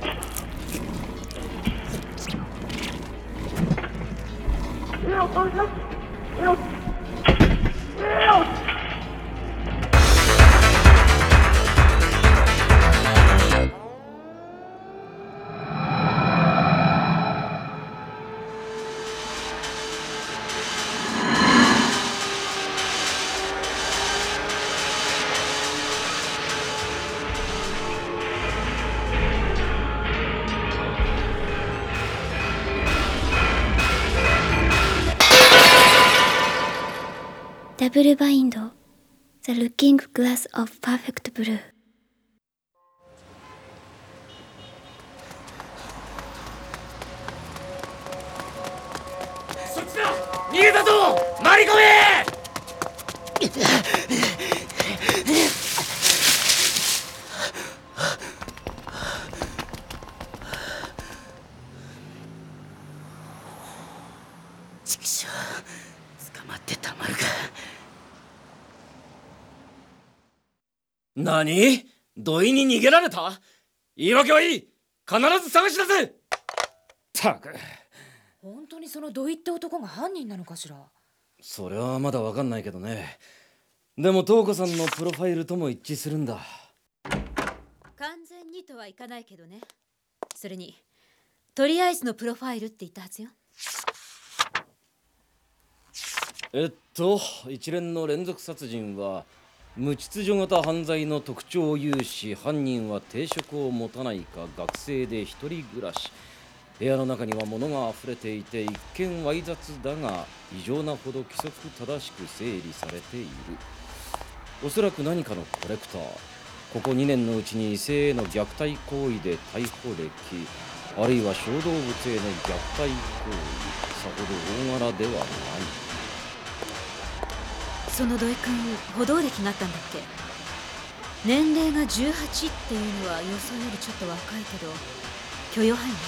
ダブルバインド The Looking Glass of Perfect Blue。 そっちだ、逃げたぞ、回り込め。畜生、捕まってたまるか。何？土井に逃げられた？言い訳はいい。必ず探し出せ。ったく。 本当にその土井って男が犯人なのかしら。 それはまだわかんないけどね。でも東子さんのプロファイルとも一致するんだ。 完全にとはいかないけどね。それにとりあえずのプロファイルって言ったはずよ。 一連の連続殺人は無秩序型犯罪の特徴を有し、犯人は定職を持たないか学生で一人暮らし、部屋の中には物があふれていて一見わい雑だが異常なほど規則正しく整理されている。おそらく何かのコレクター。ここ2年のうちに異性への虐待行為で逮捕歴、あるいは小動物への虐待行為、さほど大柄ではない。 その土井君、補導歴があったんだっけ？年齢が18っていうのは予想よりちょっと若いけど許容範囲。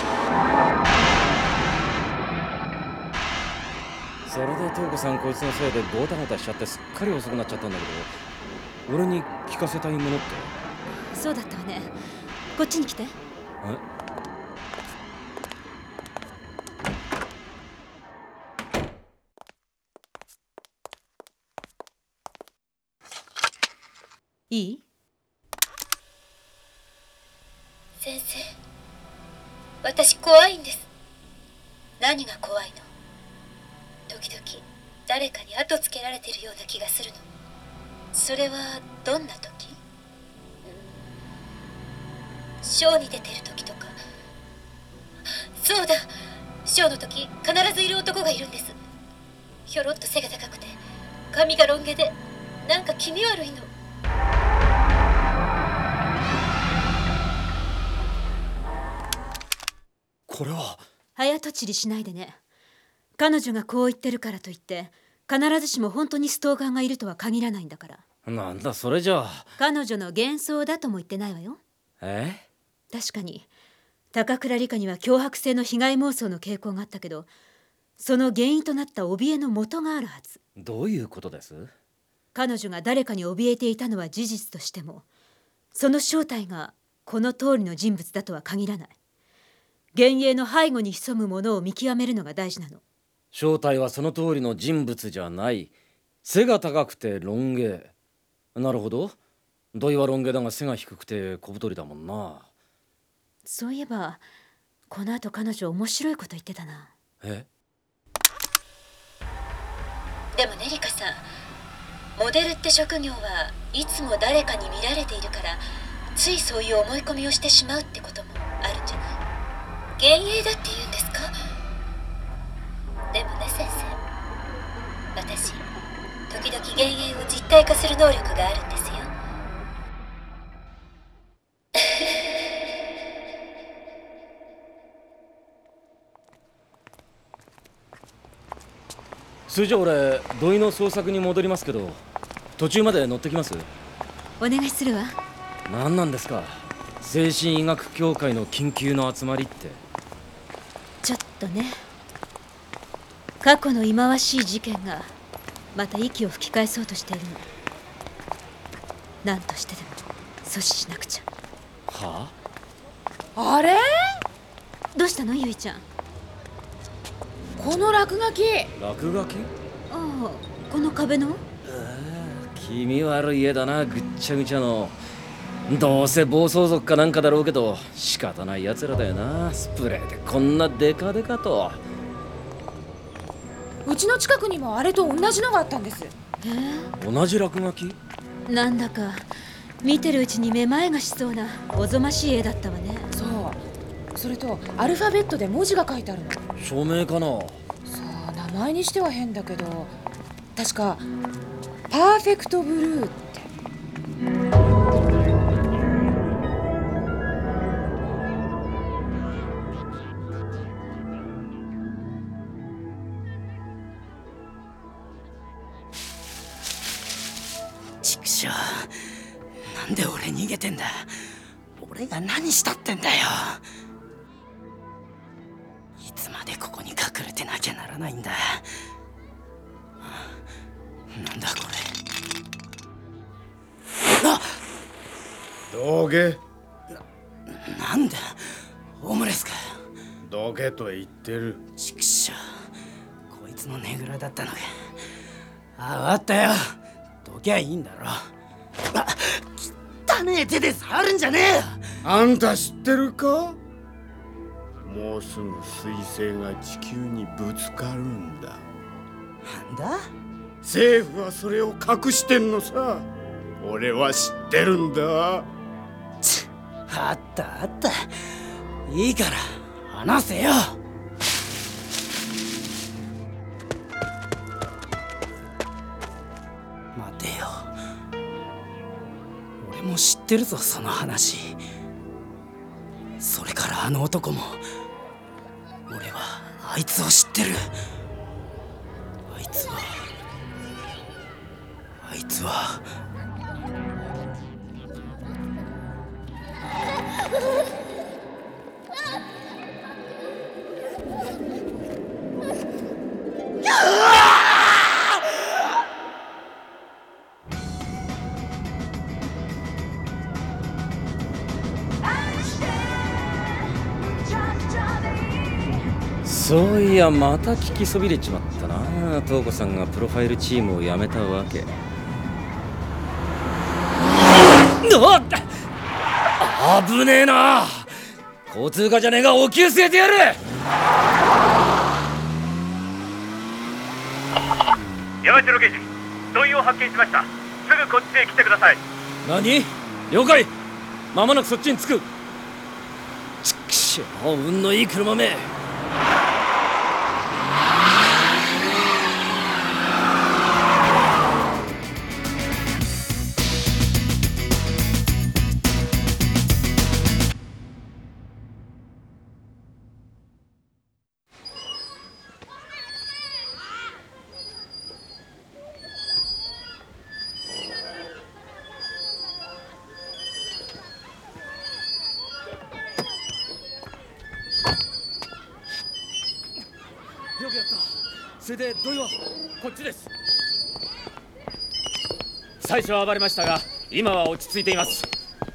それで東子さん、こいつのせいでゴタゴタしちゃってすっかり遅くなっちゃったんだけど、俺に聞かせたいものって？ そうだったわね。こっちに来て。いい？ 先生、私怖いんです。何が怖いの？時々誰かに後つけられてるような気がするの。それはどんな時？ショーに出てる時とか。そうだ、ショーの時必ずいる男がいるんです。ひょろっと背が高くて髪がロン毛で、なんか気味悪いの。 これは早とちりしないでね。彼女がこう言ってるからといって必ずしも本当にストーカーがいるとは限らないんだから。 なんだそれじゃあ。 彼女の幻想だとも言ってないわよ。確かに高倉理香には脅迫性の被害妄想の傾向があったけど、その原因となった怯えの元があるはず。 どういうことです？ 彼女が誰かに怯えていたのは事実としても、その正体がこの通りの人物だとは限らない。幻影の背後に潜むものを見極めるのが大事なの。 正体はその通りの人物じゃない。背が高くてロン毛。なるほど。土井はロン毛だが背が低くて小太りだもんな。 そういえばこの後彼女面白いこと言ってたな。 でもね、リカさん、モデルって職業はいつも誰かに見られているから、ついそういう思い込みをしてしまうってこともあるんじゃない？幻影だって言うんですか？でもね先生、私時々幻影を実体化する能力があるんですよ。 それじゃ俺土井の捜索に戻りますけど、途中まで乗ってきます？ お願いするわ。 何なんですか、精神医学協会の緊急の集まりって。 ちょっとね、過去の忌まわしい事件がまた息を吹き返そうとしているの。何としてでも阻止しなくちゃ。 はあ？ あれ？ どうしたのゆいちゃん。 この落書き。 落書き？ ああ、この壁の。 気味悪い絵だな、ぐっちゃぐちゃの。どうせ暴走族かなんかだろうけど、仕方ない奴らだよな。スプレーでこんなデカデカと。 うちの近くにもあれと同じのがあったんです。 同じ落書き？ なんだか見てるうちにめまいがしそうなおぞましい絵だったわね。 そう。それとアルファベットで文字が書いてあるの。 署名かな？ そう、名前にしては変だけど、確かパーフェクトブルーって。 畜生、なんで俺逃げてんだ。俺が何したってんだよ。いつまでここに隠れてなきゃならないんだ。なんだこれ。あ、 どけ。 なんだオムレスか。 どけと言ってる。 畜生、こいつのねぐらだったのか。あ、わかったよ。どきゃいいんだろ。あ、汚ねえ手で触るんじゃねえよ。 あんた知ってるか？もうすぐ彗星が地球にぶつかるんだ。 なんだ？ 政府はそれを隠してんのさ。俺は知ってるんだ。 あったあった。いいから話せよ。待てよ。俺も知ってるぞその話。それからあの男も。俺はあいつを知ってる。あいつはそういや、また聞きそびれちまったな。東子さんがプロファイルチームを辞めたわけ。危ねえな。交通課じゃねえがお灸据えてやる。 山城刑事、同意を発見しました。すぐこっちへ来てください。 何？了解。まもなくそっちに着く。ちくしょう、運のいい車め。よくやった。それで土井はこっちです。 最初は暴れましたが、今は落ち着いています。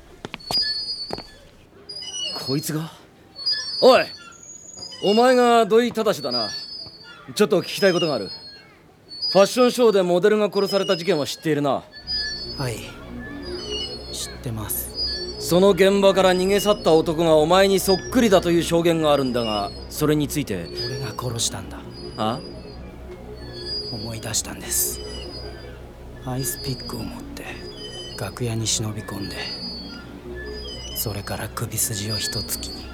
こいつが？おい、お前が土井正だな。ちょっと聞きたいことがある。ファッションショーでモデルが殺された事件は知っているな。 はい、知ってます。 その現場から逃げ去った男がお前にそっくりだという証言があるんだが、それについて。 俺が殺したんだ。 あ？ 思い出したんです。アイスピックを持って楽屋に忍び込んで、それから首筋を一突きに。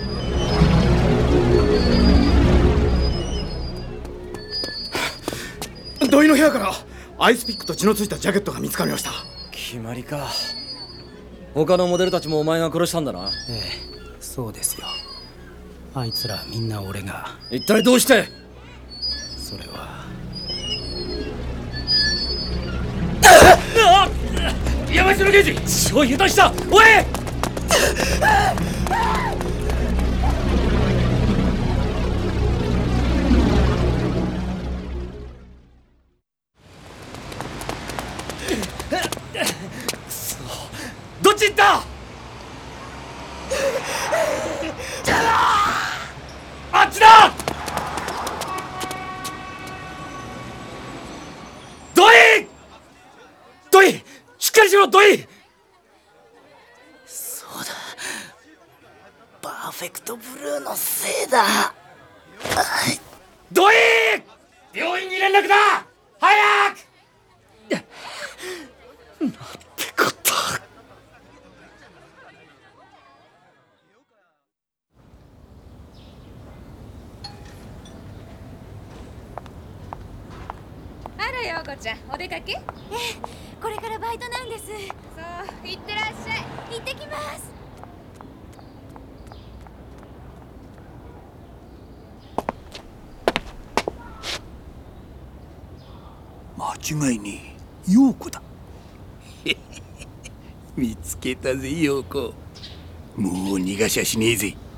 土井の部屋からアイスピックと血のついたジャケットが見つかりました。 決まりか。他のモデルたちもお前が殺したんだな。 ええ、そうですよ。あいつらみんな俺が。 一体どうして？ それは山城刑事、血を油断した。おい！どっち行った？ しろドイ。 そうだ、パーフェクトブルーのせいだ。 ドイ、病院に連絡だ、早く。 なんてこと。 あら、陽子ちゃん、お出かけ？ これからバイトなんです。 そう、行ってらっしゃい。 行ってきます。 間違いねえ、陽子だ。見つけたぜ陽子。もう逃がしゃしねえぜ。